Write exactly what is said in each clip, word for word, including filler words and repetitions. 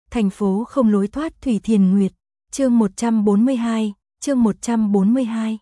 Thành phố không lối thoát Thủy Thiền Nguyệt, chương một trăm bốn mươi hai, chương một trăm bốn mươi hai.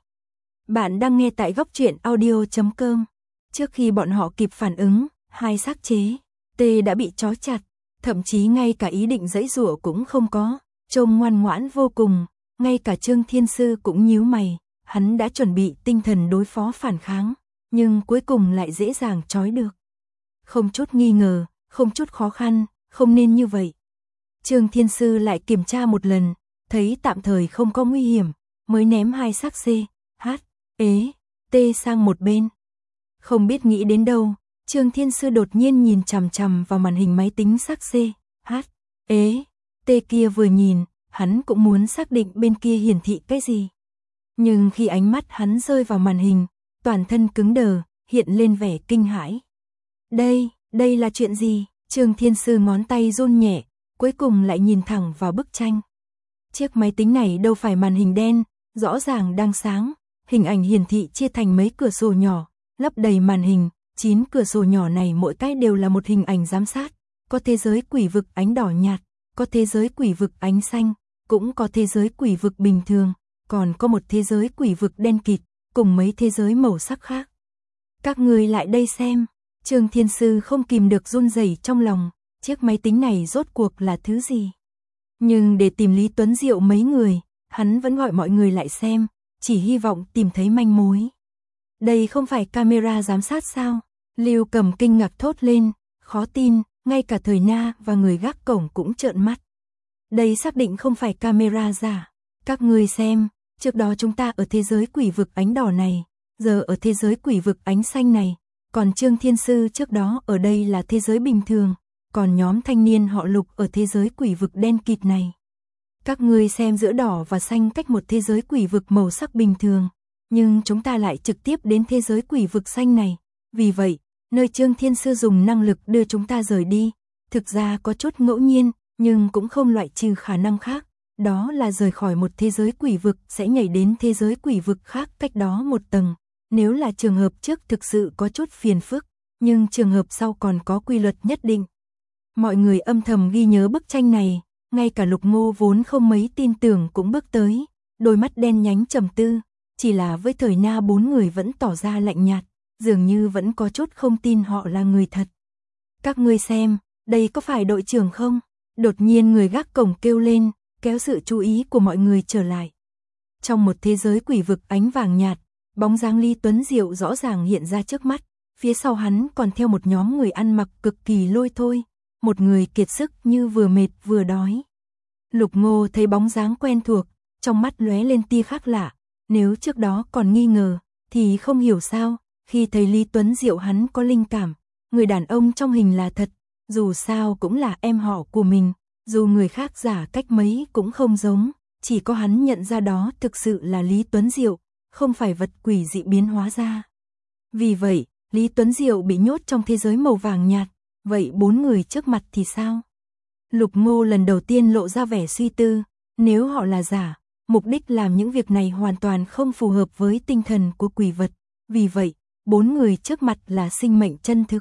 Bạn đang nghe tại góc truyện audio chấm com. Trước khi bọn họ kịp phản ứng, hai xác chế T đã bị trói chặt, thậm chí ngay cả ý định giãy giụa cũng không có, trông ngoan ngoãn vô cùng, ngay cả Trương Thiên Sư cũng nhíu mày, hắn đã chuẩn bị tinh thần đối phó phản kháng, nhưng cuối cùng lại dễ dàng trói được. Không chút nghi ngờ, không chút khó khăn, không nên như vậy. Trương Thiên Sư lại kiểm tra một lần, thấy tạm thời không có nguy hiểm, mới ném hai xác C, H, ế, T sang một bên. Không biết nghĩ đến đâu, Trương Thiên Sư đột nhiên nhìn chằm chằm vào màn hình máy tính xác C, H, ế, T kia vừa nhìn, hắn cũng muốn xác định bên kia hiển thị cái gì. Nhưng khi ánh mắt hắn rơi vào màn hình, toàn thân cứng đờ, hiện lên vẻ kinh hãi. Đây, đây là chuyện gì? Trương Thiên Sư ngón tay run nhẹ, cuối cùng lại nhìn thẳng vào bức tranh. Chiếc máy tính này đâu phải màn hình đen, rõ ràng đang sáng, hình ảnh hiển thị chia thành mấy cửa sổ nhỏ, lấp đầy màn hình, chín cửa sổ nhỏ này mỗi cái đều là một hình ảnh giám sát, có thế giới quỷ vực ánh đỏ nhạt, có thế giới quỷ vực ánh xanh, cũng có thế giới quỷ vực bình thường, còn có một thế giới quỷ vực đen kịt, cùng mấy thế giới màu sắc khác. Các người lại đây xem. Trương Thiên Sư không kìm được run rẩy trong lòng, chiếc máy tính này rốt cuộc là thứ gì? Nhưng để tìm Lý Tuấn Diệu mấy người, hắn vẫn gọi mọi người lại xem, chỉ hy vọng tìm thấy manh mối. Đây không phải camera giám sát sao? Lưu Cầm kinh ngạc thốt lên, khó tin, ngay cả Thời Na và người gác cổng cũng trợn mắt. Đây xác định không phải camera giả. Các người xem, trước đó chúng ta ở thế giới quỷ vực ánh đỏ này, giờ ở thế giới quỷ vực ánh xanh này. Còn Trương Thiên Sư trước đó ở đây là thế giới bình thường, còn nhóm thanh niên họ Lục ở thế giới quỷ vực đen kịt này. Các ngươi xem giữa đỏ và xanh cách một thế giới quỷ vực màu sắc bình thường, nhưng chúng ta lại trực tiếp đến thế giới quỷ vực xanh này. Vì vậy, nơi Trương Thiên Sư dùng năng lực đưa chúng ta rời đi, thực ra có chút ngẫu nhiên, nhưng cũng không loại trừ khả năng khác. Đó là rời khỏi một thế giới quỷ vực sẽ nhảy đến thế giới quỷ vực khác cách đó một tầng. Nếu là trường hợp trước thực sự có chút phiền phức, nhưng trường hợp sau còn có quy luật nhất định. Mọi người âm thầm ghi nhớ bức tranh này, ngay cả Lục Ngô vốn không mấy tin tưởng cũng bước tới, đôi mắt đen nhánh trầm tư, chỉ là với Thời Na bốn người vẫn tỏ ra lạnh nhạt, dường như vẫn có chút không tin họ là người thật. Các ngươi xem, đây có phải đội trưởng không? Đột nhiên người gác cổng kêu lên, kéo sự chú ý của mọi người trở lại. Trong một thế giới quỷ vực ánh vàng nhạt, bóng dáng Lý Tuấn Diệu rõ ràng hiện ra trước mắt, phía sau hắn còn theo một nhóm người ăn mặc cực kỳ lôi thôi, một người kiệt sức như vừa mệt vừa đói. Lục Ngô thấy bóng dáng quen thuộc, trong mắt lóe lên tia khác lạ, nếu trước đó còn nghi ngờ, thì không hiểu sao, khi thấy Lý Tuấn Diệu hắn có linh cảm, người đàn ông trong hình là thật, dù sao cũng là em họ của mình, dù người khác giả cách mấy cũng không giống, chỉ có hắn nhận ra đó thực sự là Lý Tuấn Diệu, không phải vật quỷ dị biến hóa ra. Vì vậy, Lý Tuấn Diệu bị nhốt trong thế giới màu vàng nhạt, vậy bốn người trước mặt thì sao? Lục Ngô lần đầu tiên lộ ra vẻ suy tư, nếu họ là giả, mục đích làm những việc này hoàn toàn không phù hợp với tinh thần của quỷ vật, vì vậy, bốn người trước mặt là sinh mệnh chân thực.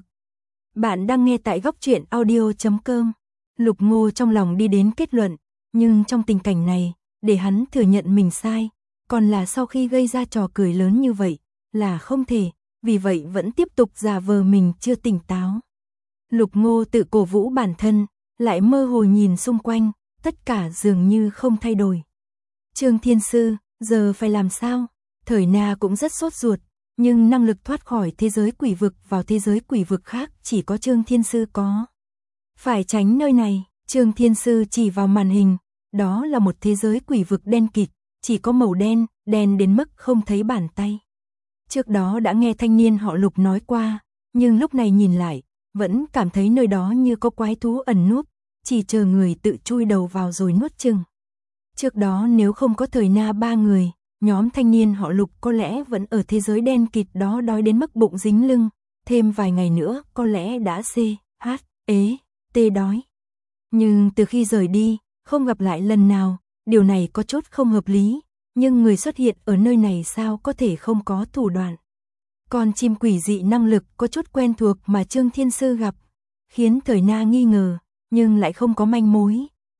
Bạn đang nghe tại góc truyện audio chấm com. Lục Ngô trong lòng đi đến kết luận, nhưng trong tình cảnh này, để hắn thừa nhận mình sai, còn là sau khi gây ra trò cười lớn như vậy, là không thể, vì vậy vẫn tiếp tục giả vờ mình chưa tỉnh táo. Lục Ngô tự cổ vũ bản thân, lại mơ hồ nhìn xung quanh, tất cả dường như không thay đổi. Trương Thiên Sư, giờ phải làm sao? Thời Na cũng rất sốt ruột, nhưng năng lực thoát khỏi thế giới quỷ vực vào thế giới quỷ vực khác chỉ có Trương Thiên Sư có. Phải tránh nơi này, Trương Thiên Sư chỉ vào màn hình, đó là một thế giới quỷ vực đen kịt, chỉ có màu đen, đen đến mức không thấy bàn tay. Trước đó đã nghe thanh niên họ Lục nói qua, nhưng lúc này nhìn lại, vẫn cảm thấy nơi đó như có quái thú ẩn núp, chỉ chờ người tự chui đầu vào rồi nuốt chừng. Trước đó nếu không có Thời Na ba người, nhóm thanh niên họ Lục có lẽ vẫn ở thế giới đen kịt đó đói đến mức bụng dính lưng, thêm vài ngày nữa có lẽ đã C, H, ế, T đói. Nhưng từ khi rời đi, không gặp lại lần nào, điều này có chút không hợp lý, nhưng người xuất hiện ở nơi này sao có thể không có thủ đoạn. Con chim quỷ dị năng lực có chút quen thuộc mà Trương Thiên Sư gặp, khiến Thời Na nghi ngờ, nhưng lại không có manh mối.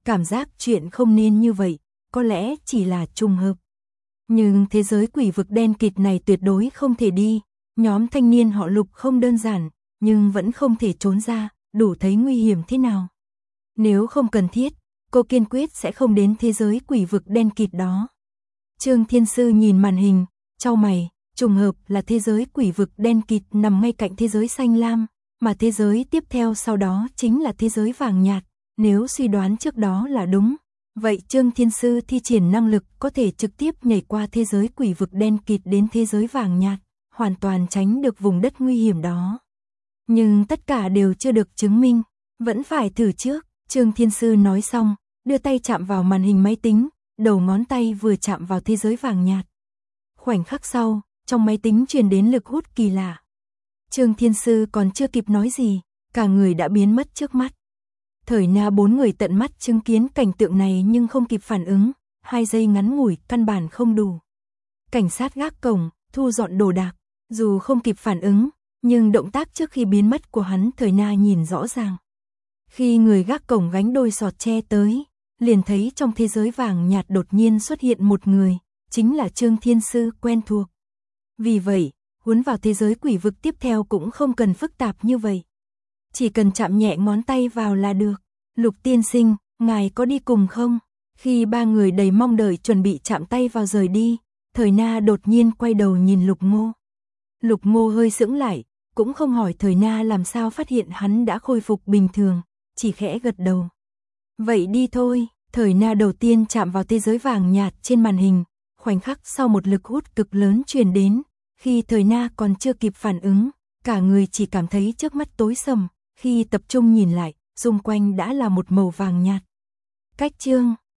cảm giác chuyện không nên như vậy, có lẽ chỉ là trùng hợp. Nhưng thế giới quỷ vực đen kịt này tuyệt đối không thể đi, nhóm thanh niên họ Lục không đơn giản, nhưng vẫn không thể trốn ra, đủ thấy nguy hiểm thế nào. Nếu không cần thiết, cô kiên quyết sẽ không đến thế giới quỷ vực đen kịt đó. Trương Thiên Sư nhìn màn hình, chau mày, trùng hợp là thế giới quỷ vực đen kịt nằm ngay cạnh thế giới xanh lam, mà thế giới tiếp theo sau đó chính là thế giới vàng nhạt, nếu suy đoán trước đó là đúng. Vậy Trương Thiên Sư thi triển năng lực có thể trực tiếp nhảy qua thế giới quỷ vực đen kịt đến thế giới vàng nhạt, hoàn toàn tránh được vùng đất nguy hiểm đó. Nhưng tất cả đều chưa được chứng minh, vẫn phải thử trước. Trương Thiên Sư nói xong, đưa tay chạm vào màn hình máy tính, đầu ngón tay vừa chạm vào thế giới vàng nhạt. Khoảnh khắc sau, trong máy tính truyền đến lực hút kỳ lạ. Trương Thiên Sư còn chưa kịp nói gì, cả người đã biến mất trước mắt. Thời Na bốn người tận mắt chứng kiến cảnh tượng này nhưng không kịp phản ứng, hai giây ngắn ngủi căn bản không đủ. Cảnh sát gác cổng, thu dọn đồ đạc, dù không kịp phản ứng, nhưng động tác trước khi biến mất của hắn Thời Na nhìn rõ ràng. Khi người gác cổng gánh đôi sọt tre tới, liền thấy trong thế giới vàng nhạt đột nhiên xuất hiện một người, chính là Trương Thiên Sư quen thuộc. Vì vậy, huấn vào thế giới quỷ vực tiếp theo cũng không cần phức tạp như vậy. Chỉ cần chạm nhẹ ngón tay vào là được. Lục tiên sinh, ngài có đi cùng không? Khi ba người đầy mong đợi chuẩn bị chạm tay vào rời đi, Thời Na đột nhiên quay đầu nhìn Lục Ngô. Lục Ngô hơi sững lại, cũng không hỏi Thời Na làm sao phát hiện hắn đã khôi phục bình thường, chỉ khẽ gật đầu. Vậy đi thôi. Thời Na đầu tiên chạm vào thế giới vàng nhạt trên màn hình, khoảnh khắc sau một lực hút cực lớn truyền đến, khi Thời Na còn chưa kịp phản ứng, cả người chỉ cảm thấy trước mắt tối sầm, khi tập trung nhìn lại, xung quanh đã là một màu vàng nhạt. Cách chương